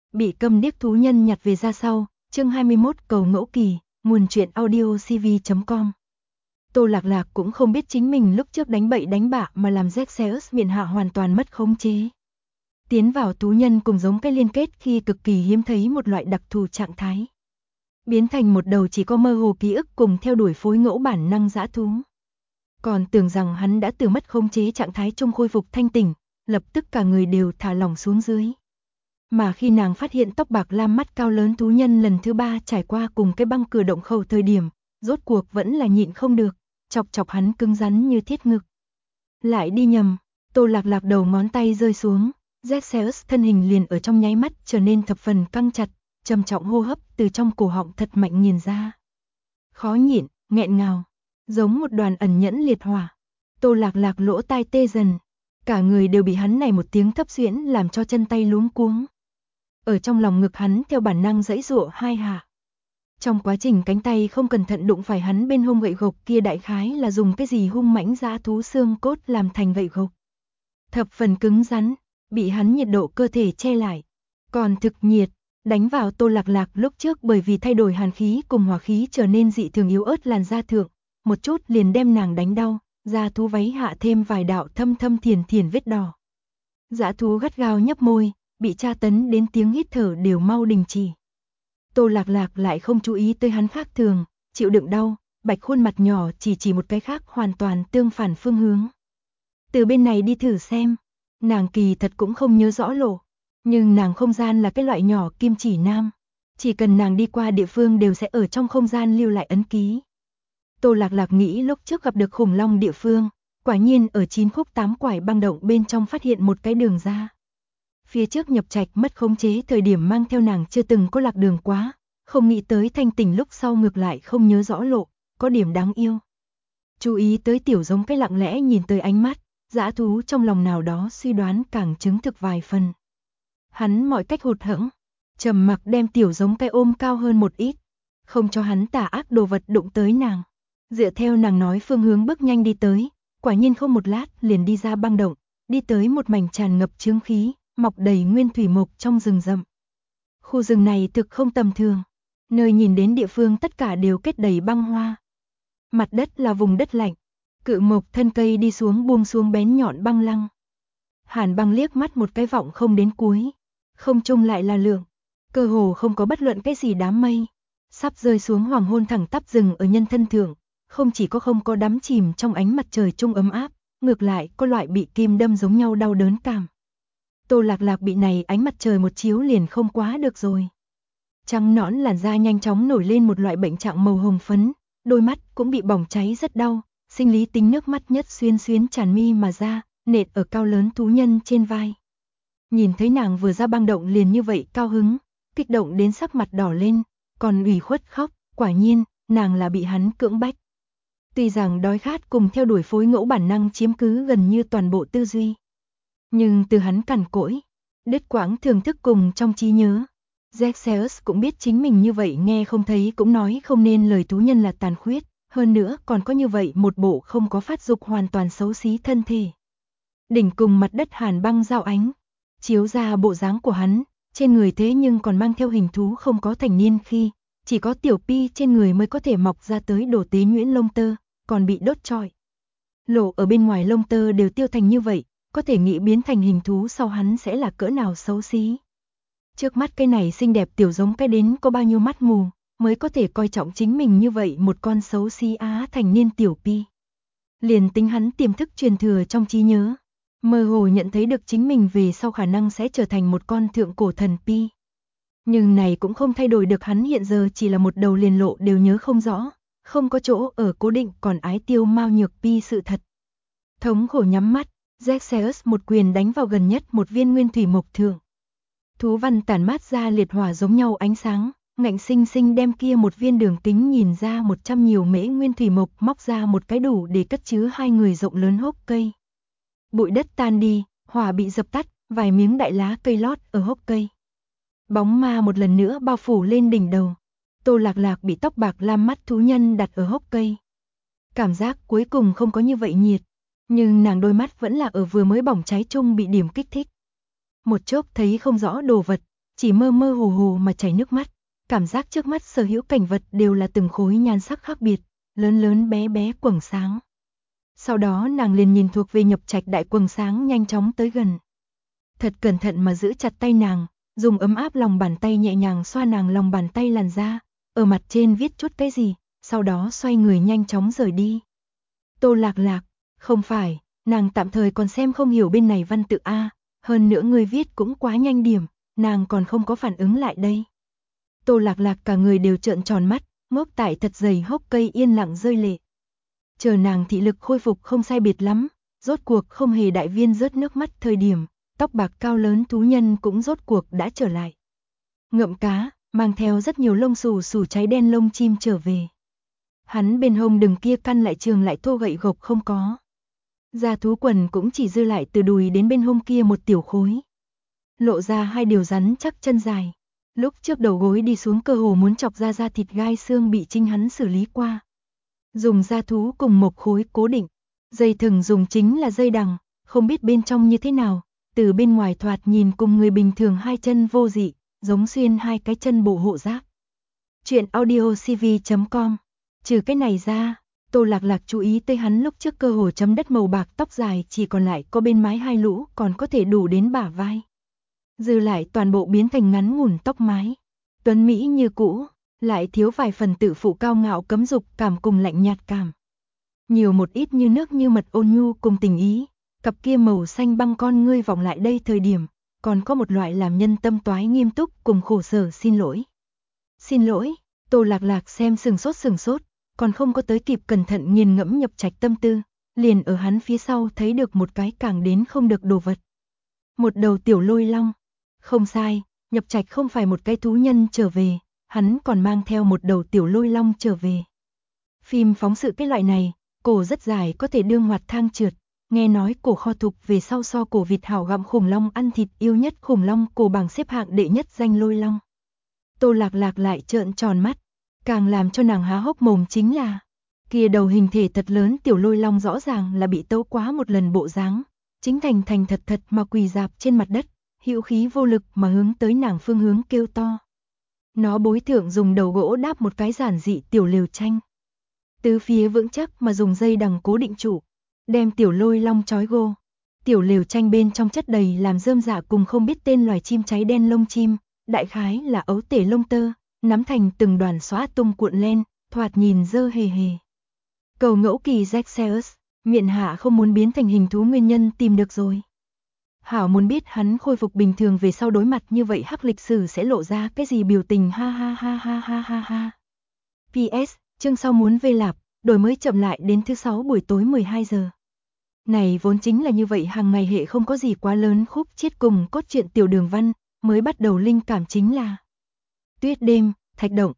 Bị câm điếc thú nhân nhặt về ra sau, chương 21 cầu ngẫu kỳ, nguồn truyện audio cv.com. Tô Lạc Lạc cũng không biết chính mình lúc trước đánh bậy đánh bạ mà làm Xerxes miện hạ hoàn toàn mất khống chế. Tiến vào thú nhân cùng giống cái liên kết khi cực kỳ hiếm thấy một loại đặc thù trạng thái. Biến thành một đầu chỉ có mơ hồ ký ức cùng theo đuổi phối ngẫu bản năng dã thú. Còn tưởng rằng hắn đã từ mất khống chế trạng thái trung khôi phục thanh tỉnh, lập tức cả người đều thả lỏng xuống dưới. Mà khi nàng phát hiện tóc bạc lam mắt cao lớn thú nhân lần thứ 3 trải qua cùng cái băng cửa động khẩu thời điểm, rốt cuộc vẫn là nhịn không được, chọc chọc hắn cứng rắn như thiết ngực. Lại đi nhầm, Tô Lạc Lạc đầu ngón tay rơi xuống, Xerxes thân hình liền ở trong nháy mắt trở nên thập phần căng chặt, trầm trọng hô hấp từ trong cổ họng thật mạnh nghiền ra. Khó nhịn, nghẹn ngào, giống một đoàn ẩn nhẫn liệt hỏa. Tô Lạc Lạc lỗ tai tê dần, cả người đều bị hắn này một tiếng thấp xuyễn làm cho chân tay luống cuống. Ở trong lòng ngực hắn theo bản năng giãy giụa hai hạ. Trong quá trình cánh tay không cẩn thận đụng phải hắn bên hông gậy gộc kia đại khái là dùng cái gì hung mãnh dã thú xương cốt làm thành gậy gộc. Thập phần cứng rắn, bị hắn nhiệt độ cơ thể che lại. Còn thực nhiệt, đánh vào Tô Lạc Lạc lúc trước bởi vì thay đổi hàn khí cùng hỏa khí trở nên dị thường yếu ớt làn da thượng, một chút liền đem nàng đánh đau, da thú váy hạ thêm vài đạo thâm thâm thiền thiền vết đỏ. Dã thú gắt gao nhấp môi, bị tra tấn đến tiếng hít thở đều mau đình chỉ. Tô Lạc Lạc lại không chú ý tới hắn khác thường, chịu đựng đau, bạch khuôn mặt nhỏ chỉ một cái khác hoàn toàn tương phản phương hướng. Từ bên này đi thử xem, nàng kỳ thật cũng không nhớ rõ lộ, nhưng nàng không gian là cái loại nhỏ kim chỉ nam, chỉ cần nàng đi qua địa phương đều sẽ ở trong không gian lưu lại ấn ký. Tô Lạc Lạc nghĩ lúc trước gặp được khủng long địa phương, quả nhiên ở 9 khúc 8 quải băng động bên trong phát hiện một cái đường ra. Phía trước nhập trạch mất khống chế thời điểm mang theo nàng chưa từng có lạc đường quá, không nghĩ tới thanh tỉnh lúc sau ngược lại không nhớ rõ lộ, có điểm đáng yêu. Chú ý tới tiểu giống cái lặng lẽ nhìn tới ánh mắt, dã thú trong lòng nào đó suy đoán càng chứng thực vài phần. Hắn mọi cách hụt hẫng, trầm mặc đem tiểu giống cái ôm cao hơn một ít, không cho hắn tà ác đồ vật đụng tới nàng. Dựa theo nàng nói phương hướng bước nhanh đi tới, quả nhiên không một lát liền đi ra băng động, đi tới một mảnh tràn ngập chướng khí, mọc đầy nguyên thủy mộc trong rừng rậm. Khu rừng này thực không tầm thường, nơi nhìn đến địa phương tất cả đều kết đầy băng hoa. Mặt đất là vùng đất lạnh, cự mộc thân cây đi xuống buông xuống bén nhọn băng lăng. Hàn Băng liếc mắt một cái vọng không đến cuối, không trung lại là lượng, cơ hồ không có bất luận cái gì đám mây, sắp rơi xuống hoàng hôn thẳng tắp rừng ở nhân thân thượng, không chỉ có không có đắm chìm trong ánh mặt trời trung ấm áp, ngược lại có loại bị kim đâm giống nhau đau đớn cảm. Tô Lạc Lạc bị này ánh mặt trời một chiếu liền không quá được rồi. Trắng nõn làn da nhanh chóng nổi lên một loại bệnh trạng màu hồng phấn, đôi mắt cũng bị bỏng cháy rất đau, sinh lý tính nước mắt nhất xuyên xuyến tràn mi mà ra, nện ở cao lớn thú nhân trên vai. Nhìn thấy nàng vừa ra băng động liền như vậy cao hứng, kích động đến sắc mặt đỏ lên, còn ủy khuất khóc, quả nhiên, nàng là bị hắn cưỡng bách. Tuy rằng đói khát cùng theo đuổi phối ngẫu bản năng chiếm cứ gần như toàn bộ tư duy. Nhưng từ hắn cằn cỗi, đứt quãng thưởng thức cùng trong trí nhớ, Xerxes cũng biết chính mình như vậy nghe không thấy cũng nói không nên lời thú nhân là tàn khuyết, hơn nữa còn có như vậy một bộ không có phát dục hoàn toàn xấu xí thân thể. Đỉnh cùng mặt đất Hàn Băng giao ánh, chiếu ra bộ dáng của hắn, trên người thế nhưng còn mang theo hình thú không có thành niên khi, chỉ có tiểu pi trên người mới có thể mọc ra tới đổ tế nhuyễn lông tơ, còn bị đốt trọi. Lộ ở bên ngoài lông tơ đều tiêu thành như vậy, có thể nghĩ biến thành hình thú sau hắn sẽ là cỡ nào xấu xí. Trước mắt cái này xinh đẹp tiểu giống cái đến có bao nhiêu mắt mù, mới có thể coi trọng chính mình như vậy một con xấu xí á thành niên tiểu pi. Liền tính hắn tiềm thức truyền thừa trong trí nhớ, mơ hồ nhận thấy được chính mình về sau khả năng sẽ trở thành một con thượng cổ thần pi. Nhưng này cũng không thay đổi được hắn hiện giờ chỉ là một đầu liền lộ đều nhớ không rõ, không có chỗ ở cố định còn ái tiêu mao nhược pi sự thật. Thống khổ nhắm mắt, Xerxes một quyền đánh vào gần nhất một viên nguyên thủy mộc thượng. Thú văn tản mát ra liệt hỏa giống nhau ánh sáng, ngạnh sinh sinh đem kia một viên đường kính nhìn ra 100 nhiều mễ nguyên thủy mộc móc ra một cái đủ để cất chứa hai người rộng lớn hốc cây. Bụi đất tan đi, hỏa bị dập tắt, vài miếng đại lá cây lót ở hốc cây. Bóng ma một lần nữa bao phủ lên đỉnh đầu. Tô Lạc Lạc bị tóc bạc lam mắt thú nhân đặt ở hốc cây. Cảm giác cuối cùng không có như vậy nhiệt, nhưng nàng đôi mắt vẫn là ở vừa mới bỏng cháy chung bị điểm kích thích. Một chốc thấy không rõ đồ vật, chỉ mơ mơ hồ hồ mà chảy nước mắt, cảm giác trước mắt sở hữu cảnh vật đều là từng khối nhan sắc khác biệt, lớn lớn bé bé quầng sáng. Sau đó nàng liền nhìn thuộc về Nhập Trạch đại quầng sáng nhanh chóng tới gần. Thật cẩn thận mà giữ chặt tay nàng, dùng ấm áp lòng bàn tay nhẹ nhàng xoa nàng lòng bàn tay làn da, ở mặt trên viết chút cái gì, sau đó xoay người nhanh chóng rời đi. Tô Lạc Lạc, không phải, nàng tạm thời còn xem không hiểu bên này văn tự A, hơn nữa người viết cũng quá nhanh điểm, nàng còn không có phản ứng lại đây. Tô Lạc Lạc cả người đều trợn tròn mắt, ngốc tại thật dày hốc cây yên lặng rơi lệ. Chờ nàng thị lực khôi phục không sai biệt lắm, rốt cuộc không hề đại viên rớt nước mắt thời điểm, tóc bạc cao lớn thú nhân cũng rốt cuộc đã trở lại. Ngậm cá, mang theo rất nhiều lông xù xù cháy đen lông chim trở về. Hắn bên hông đừng kia căn lại trường lại thô gậy gộc không có. Da thú quần cũng chỉ dư lại từ đùi đến bên hông kia một tiểu khối. Lộ ra hai điều rắn chắc chân dài. Lúc trước đầu gối đi xuống cơ hồ muốn chọc ra da thịt gai xương bị chính hắn xử lý qua. Dùng da thú cùng một khối cố định. Dây thừng dùng chính là dây đằng, không biết bên trong như thế nào. Từ bên ngoài thoạt nhìn cùng người bình thường hai chân vô dị, giống xuyên hai cái chân bộ hộ giáp. Chuyện audiocv.com. Trừ cái này ra, Tô Lạc Lạc chú ý tới hắn lúc trước cơ hồ chấm đất màu bạc tóc dài chỉ còn lại có bên mái hai lũ còn có thể đủ đến bả vai. Dư lại toàn bộ biến thành ngắn ngủn tóc mái. Tuấn Mỹ như cũ, lại thiếu vài phần tự phụ cao ngạo cấm dục cảm cùng lạnh nhạt cảm. Nhiều một ít như nước như mật ôn nhu cùng tình ý, cặp kia màu xanh băng con ngươi vọng lại đây thời điểm, còn có một loại làm nhân tâm toái nghiêm túc cùng khổ sở xin lỗi. Xin lỗi, Tô Lạc Lạc xem sừng sốt, còn không có tới kịp cẩn thận nghiền ngẫm Nhập Trạch tâm tư, liền ở hắn phía sau thấy được một cái càng đến không được đồ vật. Một đầu tiểu lôi long. Không sai, Nhập Trạch không phải một cái thú nhân trở về, hắn còn mang theo một đầu tiểu lôi long trở về. Phim phóng sự cái loại này, cổ rất dài có thể đương hoạt thang trượt, nghe nói cổ kho thục về sau so cổ vịt hảo gặm khủng long ăn thịt yêu nhất khủng long cổ bảng xếp hạng đệ nhất danh lôi long. Tô Lạc Lạc lại trợn tròn mắt, càng làm cho nàng há hốc mồm chính là, kia đầu hình thể thật lớn tiểu lôi long rõ ràng là bị tấu quá một lần bộ dáng, chính thành thật mà quỳ dạp trên mặt đất, hữu khí vô lực mà hướng tới nàng phương hướng kêu to. Nó bối thượng dùng đầu gỗ đáp một cái giản dị tiểu lều tranh. Tứ phía vững chắc mà dùng dây đằng cố định trụ, đem tiểu lôi long trói gô. Tiểu lều tranh bên trong chất đầy làm rơm rạ cùng không biết tên loài chim cháy đen lông chim, đại khái là ấu tể lông tơ, nắm thành từng đoàn xóa tung cuộn lên, thoạt nhìn dơ hề hề. Cầu ngẫu kỳ Zexeus, miệng hạ không muốn biến thành hình thú nguyên nhân tìm được rồi. Hảo muốn biết hắn khôi phục bình thường về sau đối mặt như vậy hắc lịch sử sẽ lộ ra cái gì biểu tình ha ha ha ha ha ha ha. PS, chương sau muốn vê lạp, đổi mới chậm lại đến thứ 6 buổi tối 12 giờ. Này vốn chính là như vậy hàng ngày hệ không có gì quá lớn khúc chiết cùng cốt truyện tiểu đường văn, mới bắt đầu linh cảm chính là tuyết đêm, thạch động,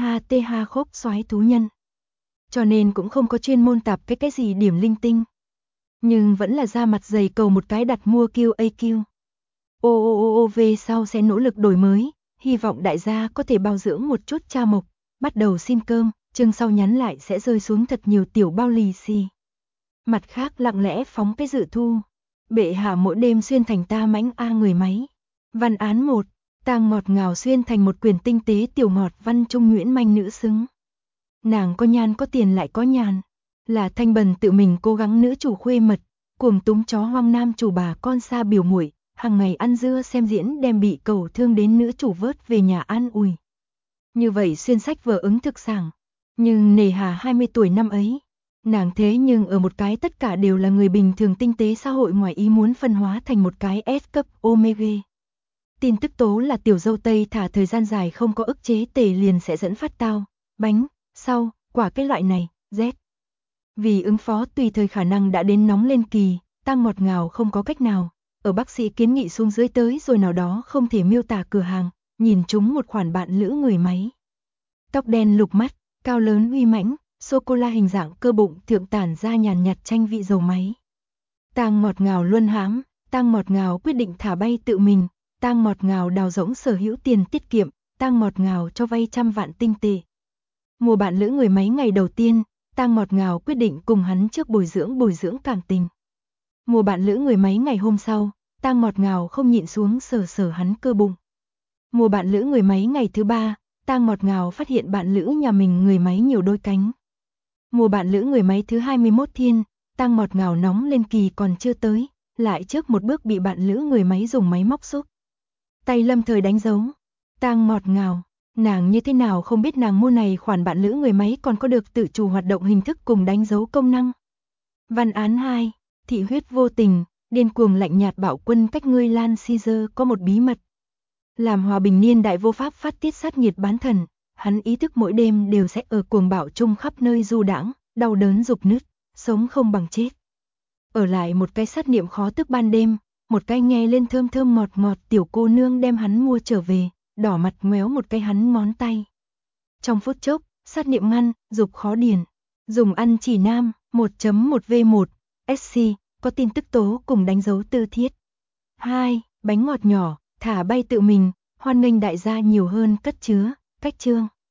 TH khốc xoái thú nhân. Cho nên cũng không có chuyên môn tạp cái gì điểm linh tinh. Nhưng vẫn là ra mặt dày cầu một cái đặt mua QAQ. OOOV sau sẽ nỗ lực đổi mới, hy vọng đại gia có thể bao dưỡng một chút cha mộc, bắt đầu xin cơm, chương sau nhắn lại sẽ rơi xuống thật nhiều tiểu bao lì xì. Mặt khác lặng lẽ phóng cái dự thu. Bệ hạ mỗi đêm xuyên thành ta mãnh A người máy. Văn án 1, ta ngọt ngào xuyên thành một quyển tinh tế tiểu ngọt văn trung nguyễn manh nữ xứng. Nàng có nhan có tiền lại có nhàn. Là thanh bần tự mình cố gắng nữ chủ khuê mật, cuồng túng chó hoang nam chủ bà con xa biểu muội, hàng ngày ăn dưa xem diễn đem bị cầu thương đến nữ chủ vớt về nhà an ủi. Như vậy xuyên sách vở ứng thực sảng. Nhưng nề hà 20 tuổi năm ấy, nàng thế nhưng ở một cái tất cả đều là người bình thường tinh tế xã hội ngoài ý muốn phân hóa thành một cái S cấp Omega. Tin tức tố là tiểu dâu Tây thả thời gian dài không có ức chế tề liền sẽ dẫn phát tao, bánh, sau, quả cái loại này, Z. Vì ứng phó tùy thời khả năng đã đến nóng lên kỳ, tăng ngọt ngào không có cách nào, ở bác sĩ kiến nghị xuống dưới tới rồi nào đó không thể miêu tả cửa hàng, nhìn chúng một khoản bạn lữ người máy. Tóc đen lục mắt, cao lớn uy mãnh, sô-cô-la hình dạng cơ bụng thượng tản ra nhàn nhạt chanh vị dầu máy. Tang ngọt ngào luân hãm, Tang ngọt ngào quyết định thả bay tự mình, Tang ngọt ngào đào rỗng sở hữu tiền tiết kiệm, Tang ngọt ngào cho vay 100 vạn tinh tệ. Mùa bạn lữ người máy ngày đầu tiên, Tang ngọt ngào quyết định cùng hắn trước bồi dưỡng cảm tình. Mùa bạn lữ người máy ngày hôm sau, Tang ngọt ngào không nhịn xuống sờ hắn cơ bụng. Mùa bạn lữ người máy ngày thứ 3, Tang ngọt ngào phát hiện bạn lữ nhà mình người máy nhiều đôi cánh. Mùa bạn lữ người máy thứ 21 thiên, Tang ngọt ngào nóng lên kỳ còn chưa tới, lại trước một bước bị bạn lữ người máy dùng máy móc xúc tay lâm thời đánh dấu. Tang ngọt ngào, nàng như thế nào không biết nàng mua này khoản bạn lữ người máy còn có được tự chủ hoạt động hình thức cùng đánh dấu công năng. Văn án 2, thị huyết vô tình, điên cuồng lạnh nhạt bạo quân cách ngươi Lan Caesar có một bí mật. Làm hòa bình niên đại vô pháp phát tiết sát nhiệt bán thần, hắn ý thức mỗi đêm đều sẽ ở cuồng bạo chung khắp nơi du đãng, đau đớn dục nứt, sống không bằng chết. Ở lại một cái sát niệm khó tức ban đêm, một cái nghe lên thơm thơm ngọt ngọt tiểu cô nương đem hắn mua trở về, đỏ mặt ngoéo một cái hắn ngón tay. Trong phút chốc, sát niệm ngăn, dục khó điền. Dùng ăn chỉ nam, 1.1v1, SC, có tin tức tố cùng đánh dấu tư thiết. 2. Bánh ngọt nhỏ, thả bay tự mình, hoan nghênh đại gia nhiều hơn cất chứa, cách chương.